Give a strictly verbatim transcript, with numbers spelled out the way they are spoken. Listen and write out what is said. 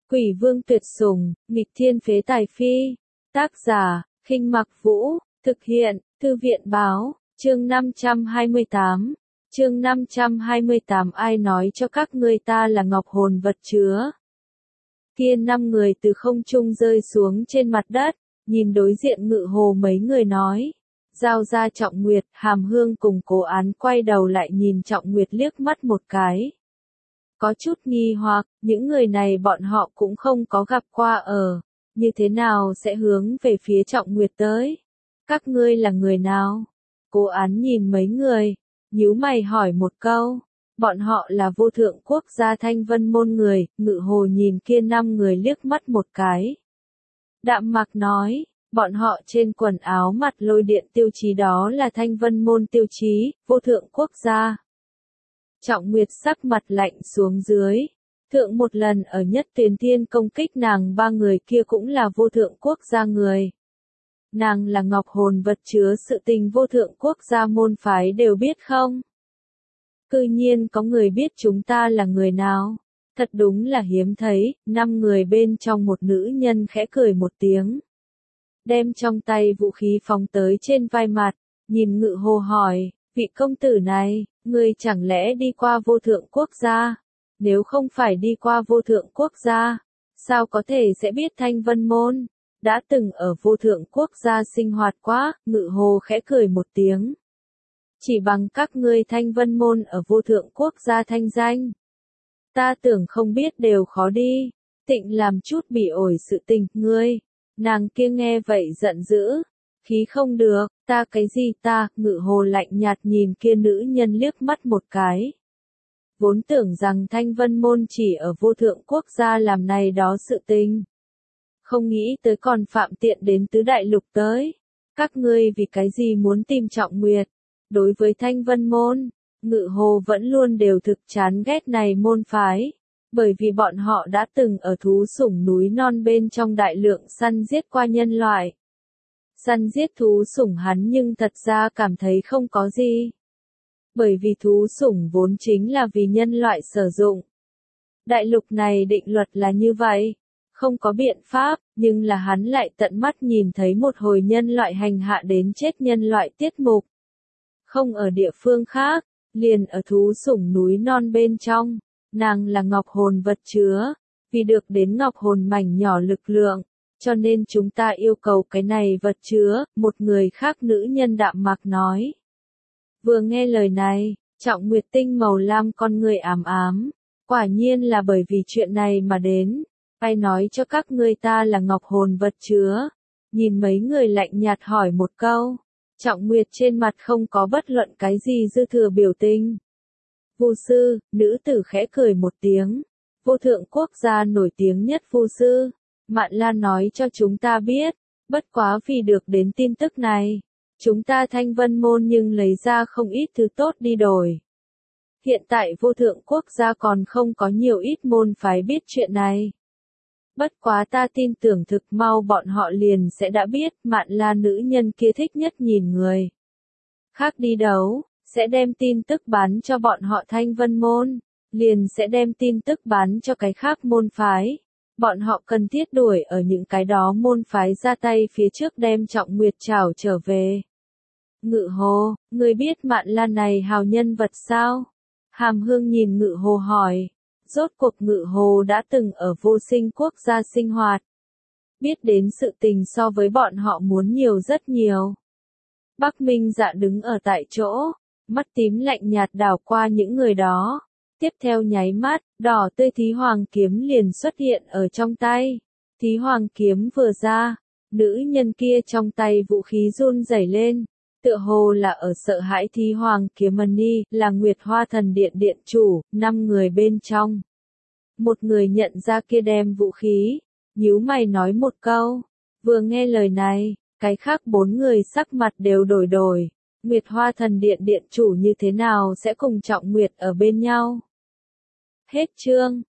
Quỷ vương tuyệt sủng, nghịch thiên phế tài phi. Tác giả, Khinh Mặc Vũ, thực hiện, Thư viện báo, chương năm trăm hai mươi tám. Chương năm trăm hai mươi tám ai nói cho các ngươi ta là ngọc hồn vật chứa. Kia năm người từ không trung rơi xuống trên mặt đất, nhìn đối diện Ngự Hồ mấy người nói. Giao ra Trọng Nguyệt, Hàm Hương cùng Cố Án quay đầu lại nhìn Trọng Nguyệt liếc mắt một cái. Có chút nghi hoặc, những người này bọn họ cũng không có gặp qua ở, như thế nào sẽ hướng về phía Trọng Nguyệt tới? Các ngươi là người nào? Cố Án nhìn mấy người, nhíu mày hỏi một câu. Bọn họ là vô thượng quốc gia Thanh Vân môn người. Ngự Hồ nhìn kia năm người liếc mắt một cái. Đạm Mạc nói, bọn họ trên quần áo mặt lôi điện tiêu chí đó là Thanh Vân môn tiêu chí, vô thượng quốc gia. Trọng Nguyệt sắc mặt lạnh xuống dưới. Thượng một lần ở Nhất Tuyền Thiên công kích nàng ba người kia cũng là vô thượng quốc gia người. Nàng là ngọc hồn vật chứa, sự tình vô thượng quốc gia môn phái đều biết không? Cư nhiên có người biết chúng ta là người nào? Thật đúng là hiếm thấy. Năm người bên trong một nữ nhân khẽ cười một tiếng. Đem trong tay vũ khí phóng tới trên vai mặt, nhìn Ngự Hồ hỏi, vị công tử này, ngươi chẳng lẽ đi qua vô thượng quốc gia? Nếu không phải đi qua vô thượng quốc gia, sao có thể sẽ biết Thanh Vân môn? Đã từng ở vô thượng quốc gia sinh hoạt quá. Ngự Hồ khẽ cười một tiếng. Chỉ bằng các ngươi Thanh Vân môn ở vô thượng quốc gia thanh danh, ta tưởng không biết đều khó đi. Tịnh làm chút bị ổi sự tình, ngươi. Nàng kia nghe vậy giận dữ. Khí không được, ta cái gì ta? Ngự Hồ lạnh nhạt nhìn kia nữ nhân liếc mắt một cái. Vốn tưởng rằng Thanh Vân môn chỉ ở vô thượng quốc gia làm này đó sự tình. Không nghĩ tới còn phạm tiện đến tứ đại lục tới. Các ngươi vì cái gì muốn tìm Trọng Nguyệt? Đối với Thanh Vân môn, Ngự Hồ vẫn luôn đều thực chán ghét này môn phái. Bởi vì bọn họ đã từng ở thú sủng núi non bên trong đại lượng săn giết qua nhân loại. Săn giết thú sủng hắn nhưng thật ra cảm thấy không có gì. Bởi vì thú sủng vốn chính là vì nhân loại sử dụng. Đại lục này định luật là như vậy. Không có biện pháp, nhưng là hắn lại tận mắt nhìn thấy một hồi nhân loại hành hạ đến chết nhân loại tiết mục. Không ở địa phương khác, liền ở thú sủng núi non bên trong. Nàng là ngọc hồn vật chứa, vì được đến ngọc hồn mảnh nhỏ lực lượng, cho nên chúng ta yêu cầu cái này vật chứa. Một người khác nữ nhân Đạm Mạc nói. Vừa nghe lời này, Trọng Nguyệt tinh màu lam con người ám ám, quả nhiên là bởi vì chuyện này mà đến. Ai nói cho các ngươi ta là ngọc hồn vật chứa? Nhìn mấy người lạnh nhạt hỏi một câu. Trọng Nguyệt trên mặt không có bất luận cái gì dư thừa biểu tình. Vu sư, nữ tử khẽ cười một tiếng. Vô thượng quốc gia nổi tiếng nhất vu sư. Mạn Lan nói cho chúng ta biết. Bất quá vì được đến tin tức này, chúng ta Thanh Vân môn nhưng lấy ra không ít thứ tốt đi đổi. Hiện tại vô thượng quốc gia còn không có nhiều ít môn phái biết chuyện này. Bất quá ta tin tưởng thực mau bọn họ liền sẽ đã biết. Mạn Lan nữ nhân kia thích nhất nhìn người khác đi đấu, sẽ đem tin tức bán cho bọn họ Thanh Vân môn, liền sẽ đem tin tức bán cho cái khác môn phái. Bọn họ cần thiết đuổi ở những cái đó môn phái ra tay phía trước đem Trọng Nguyệt trảo trở về. Ngự Hồ, ngươi biết Mạn Lan này hào nhân vật sao? Hàm Hương nhìn Ngự Hồ hỏi. Rốt cuộc Ngự Hồ đã từng ở vô sinh quốc gia sinh hoạt. Biết đến sự tình so với bọn họ muốn nhiều rất nhiều. Bắc Minh Dạ đứng ở tại chỗ, mắt tím lạnh nhạt đảo qua những người đó. Tiếp theo nháy mắt, đỏ tươi thí hoàng kiếm liền xuất hiện ở trong tay. Thí hoàng kiếm vừa ra, nữ nhân kia trong tay vũ khí run rẩy lên. Tựa hồ là ở sợ hãi thí hoàng kiếm Mani, là Nguyệt Hoa Thần Điện điện chủ, năm người bên trong. Một người nhận ra kia đem vũ khí, nhíu mày nói một câu. Vừa nghe lời này, cái khác bốn người sắc mặt đều đổi đổi. Nguyệt Hoa Thần Điện điện chủ như thế nào sẽ cùng Trọng Nguyệt ở bên nhau? Hết chương.